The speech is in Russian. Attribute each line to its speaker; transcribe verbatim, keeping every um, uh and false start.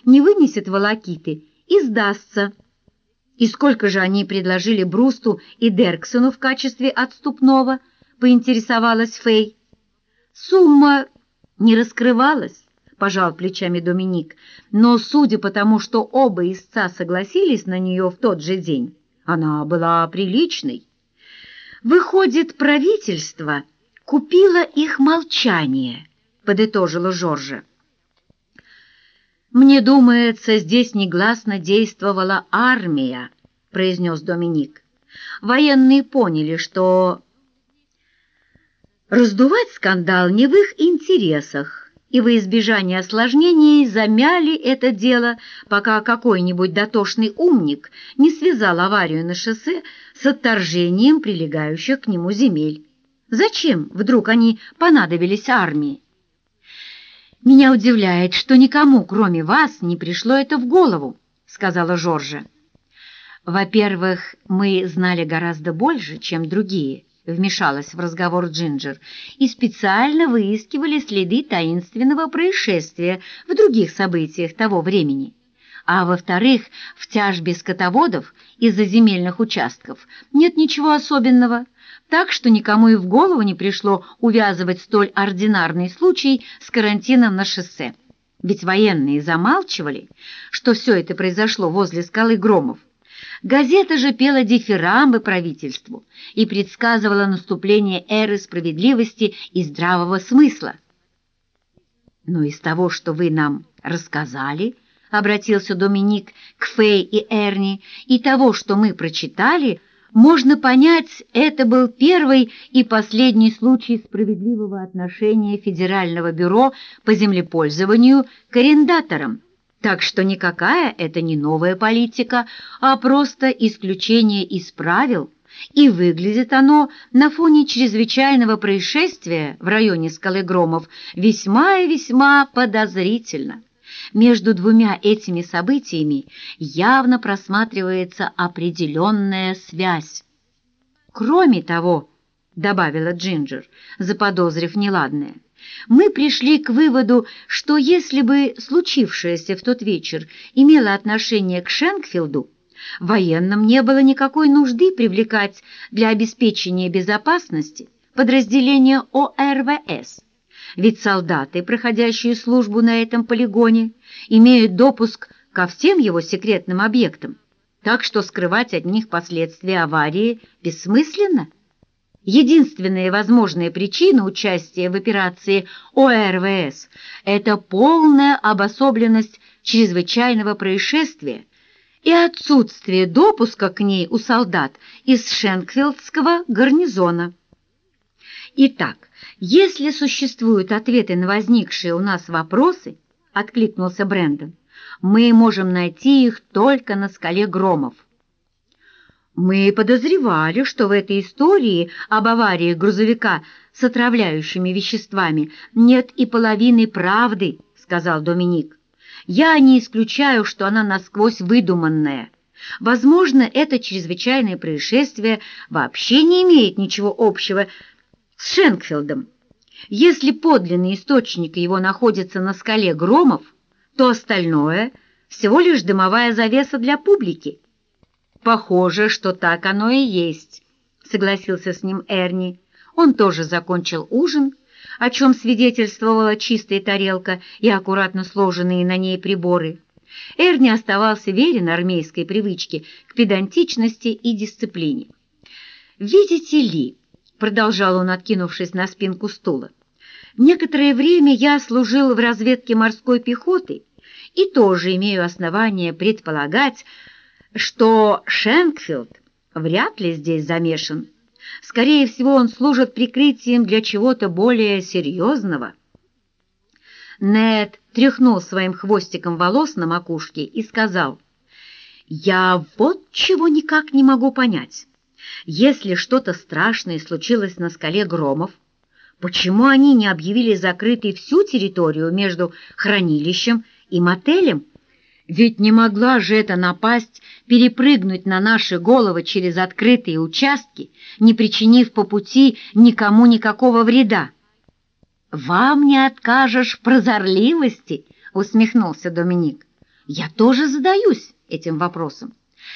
Speaker 1: не вынесет волокиты и сдастся. И сколько же они предложили Брусту и Дерксону в качестве отступного, поинтересовалась Фэй. Сумма не раскрывалась, пожал плечами Доминик, но судя по тому, что оба истца согласились на нее в тот же день, она была приличной. Выходит, правительство купило их молчание, подытожила Жоржа. «Мне думается, здесь негласно действовала армия», — произнес Доминик. «Военные поняли, что раздувать скандал не в их интересах, и во избежание осложнений замяли это дело, пока какой-нибудь дотошный умник не связал аварию на шоссе с отторжением прилегающих к нему земель. Зачем вдруг они понадобились армии? «Меня удивляет, что никому, кроме вас, не пришло это в голову», — сказала Жоржа. «Во-первых, мы знали гораздо больше, чем другие», — вмешалась в разговор Джинджер, «и специально выискивали следы таинственного происшествия в других событиях того времени. А во-вторых, в тяжбе скотоводов из-за земельных участков нет ничего особенного, так что никому и в голову не пришло увязывать столь ординарный случай с карантином на шоссе. Ведь военные замалчивали, что все это произошло возле скалы Громов. Газета же пела дифирамбы правительству и предсказывала наступление эры справедливости и здравого смысла. «Но из того, что вы нам рассказали, — обратился Доминик к Фэй и Эрни, — и того, что мы прочитали, можно понять, это был первый и последний случай справедливого отношения Федерального бюро по землепользованию к арендаторам. Так что никакая это не новая политика, а просто исключение из правил, и выглядит оно на фоне чрезвычайного происшествия в районе скалы Громов весьма и весьма подозрительно. Между двумя этими событиями явно просматривается определенная связь. «Кроме того, — добавила Джинджер, заподозрив неладное, — мы пришли к выводу, что если бы случившееся в тот вечер имело отношение к Шенкфилду, военным не было никакой нужды привлекать для обеспечения безопасности подразделения О Р В С. Ведь солдаты, проходящие службу на этом полигоне, имеют допуск ко всем его секретным объектам, так что скрывать от них последствия аварии бессмысленно. Единственная возможная причина участия в операции О Р В С – это полная обособленность чрезвычайного происшествия и отсутствие допуска к ней у солдат из Шенкфилдского гарнизона. Итак, если существуют ответы на возникшие у нас вопросы, — откликнулся Брэндон, — мы можем найти их только на скале Громов. Мы подозревали, что в этой истории об аварии грузовика с отравляющими веществами нет и половины правды, — сказал Доминик. Я не исключаю, что она насквозь выдуманная. Возможно, это чрезвычайное происшествие вообще не имеет ничего общего с Шенкфилдом. Если подлинный источник его находится на скале Громов, то остальное — всего лишь дымовая завеса для публики. «Похоже, что так оно и есть», — согласился с ним Эрни. Он тоже закончил ужин, о чем свидетельствовала чистая тарелка и аккуратно сложенные на ней приборы. Эрни оставался верен армейской привычке к педантичности и дисциплине. «Видите ли», — продолжал он, откинувшись на спинку стула, «некоторое время я служил в разведке морской пехоты и тоже имею основания предполагать, что Шенкфилд вряд ли здесь замешан. Скорее всего, он служит прикрытием для чего-то более серьезного». Нед тряхнул своим хвостиком волос на макушке и сказал: «Я вот чего никак не могу понять. Если что-то страшное случилось на скале Громов, почему они не объявили закрытой всю территорию между хранилищем и мотелем? Ведь не могла же эта напасть перепрыгнуть на наши головы через открытые участки, не причинив по пути никому никакого вреда». «Вам не откажешь в прозорливости», — усмехнулся Доминик. Я тоже задаюсь этим вопросом.